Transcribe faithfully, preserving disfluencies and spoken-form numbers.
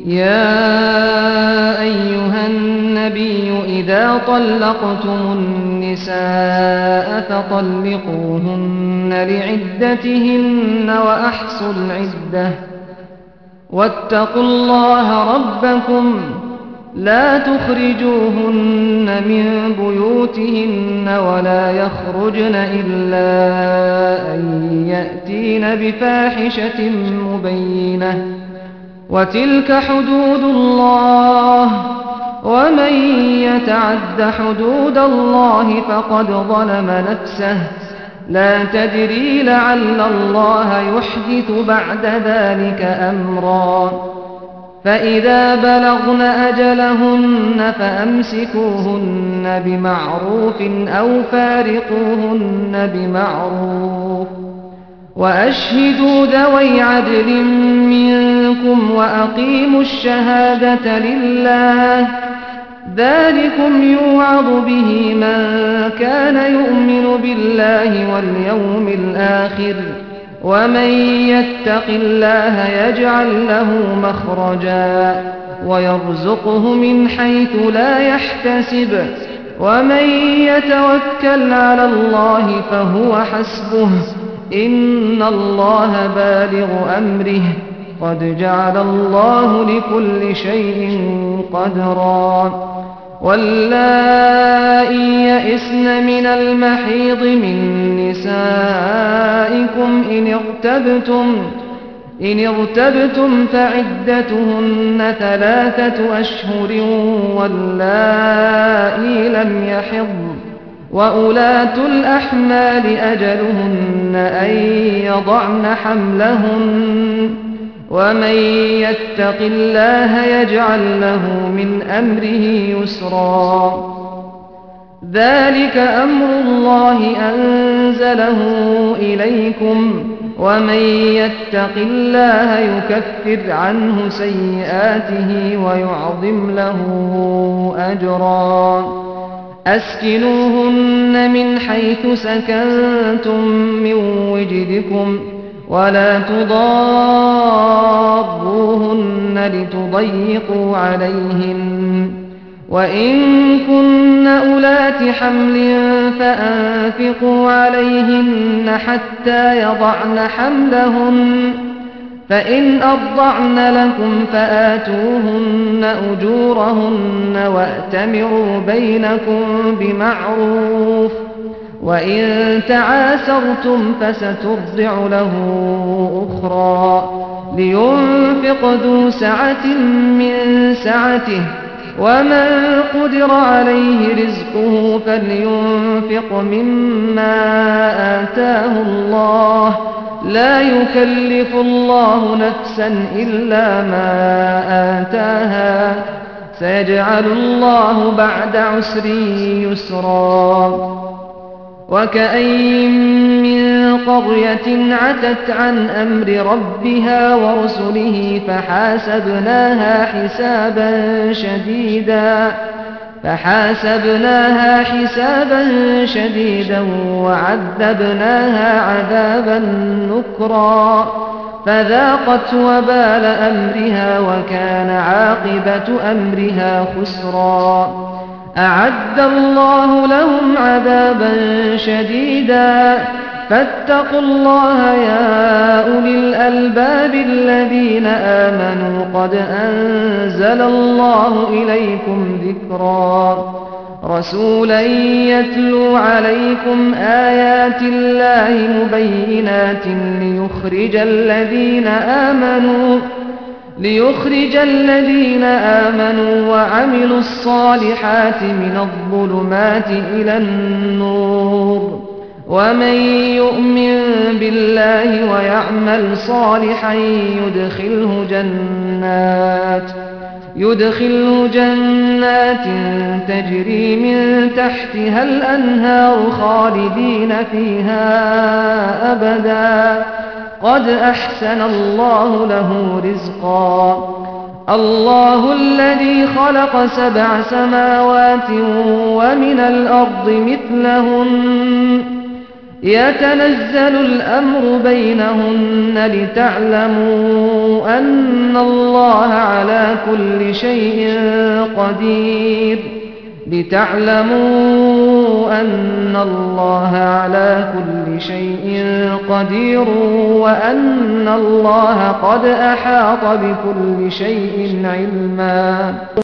يا أيها النبي إذا طلقتم النساء فطلقوهن لعدتهن وأحصوا العدة واتقوا الله ربكم لا تخرجوهن من بيوتهن ولا يخرجن إلا أن يأتين بفاحشة مبينة وتلك حدود الله ومن يتعد حدود الله فقد ظلم نفسه لا تدري لعل الله يحدث بعد ذلك أمرا فإذا بلغن أجلهن فأمسكوهن بمعروف أو فارقوهن بمعروف وأشهدوا ذوي عدل منكم وأقيموا الشهادة لله ذلكم يوعظ به من كان يؤمن بالله واليوم الآخر ومن يتق الله يجعل له مخرجا ويرزقه من حيث لا يحتسب ومن يتوكل على الله فهو حسبه إن الله بالغ أمره قد جعل الله لكل شيء قدرا واللائي يئسن من المحيض من نسائكم إن ارتبتم إن ارتبتم فعدتهن ثلاثة أشهر واللائي لم يحضن وأولاة الأحمال أجلهن أن يضعن حملهن ومن يتق الله يجعل له من أمره يسرا ذلك أمر الله أنزله إليكم ومن يتق الله يكفر عنه سيئاته ويعظم له أجرا أسكنوهن من حيث سكنتم من وجدكم ولا تضاروهن لتضيقوا عليهن وإن كن أولات حمل فأنفقوا عليهن حتى يضعن حملهن فإن أرضعن لكم فآتوهن أجورهن وأتمروا بينكم بمعروف وإن تعاسرتم فسترضع له أخرى لينفق ذو سعة من سعته ومن قدر عليه رزقه فلينفق مما آتاه الله لا يكلف الله نفسا إلا ما آتاها سيجعل الله بعد عسر يسرا وكأين من قرية عتت عن أمر ربها ورسله فحاسبناها حسابا شديدا فحاسبناها حسابا شديدا وعذبناها عذابا نكرا فذاقت وبال أمرها وكان عاقبة أمرها خسرا أعد الله لهم عذابا شديدا فاتقوا الله يا أولي الألباب الذين آمنوا قد أنزل الله إليكم ذكرا رسولا يتلو عليكم آيات الله مبينات ليخرج الذين آمنوا ليخرج الذين آمنوا وعملوا الصالحات من الظلمات إلى النور ومن يؤمن بالله ويعمل صالحا يدخله جنات يدخله جنات تجري من تحتها الأنهار خالدين فيها أبدا قد أحسن الله له رزقا الله الذي خلق سبع سماوات ومن الأرض مثلهن يتنزل الأمر بينهن لتعلموا أن الله على كل شيء قدير لتعلموا أن الله على كل شيء قدير وأن الله قد أحاط بكل شيء علما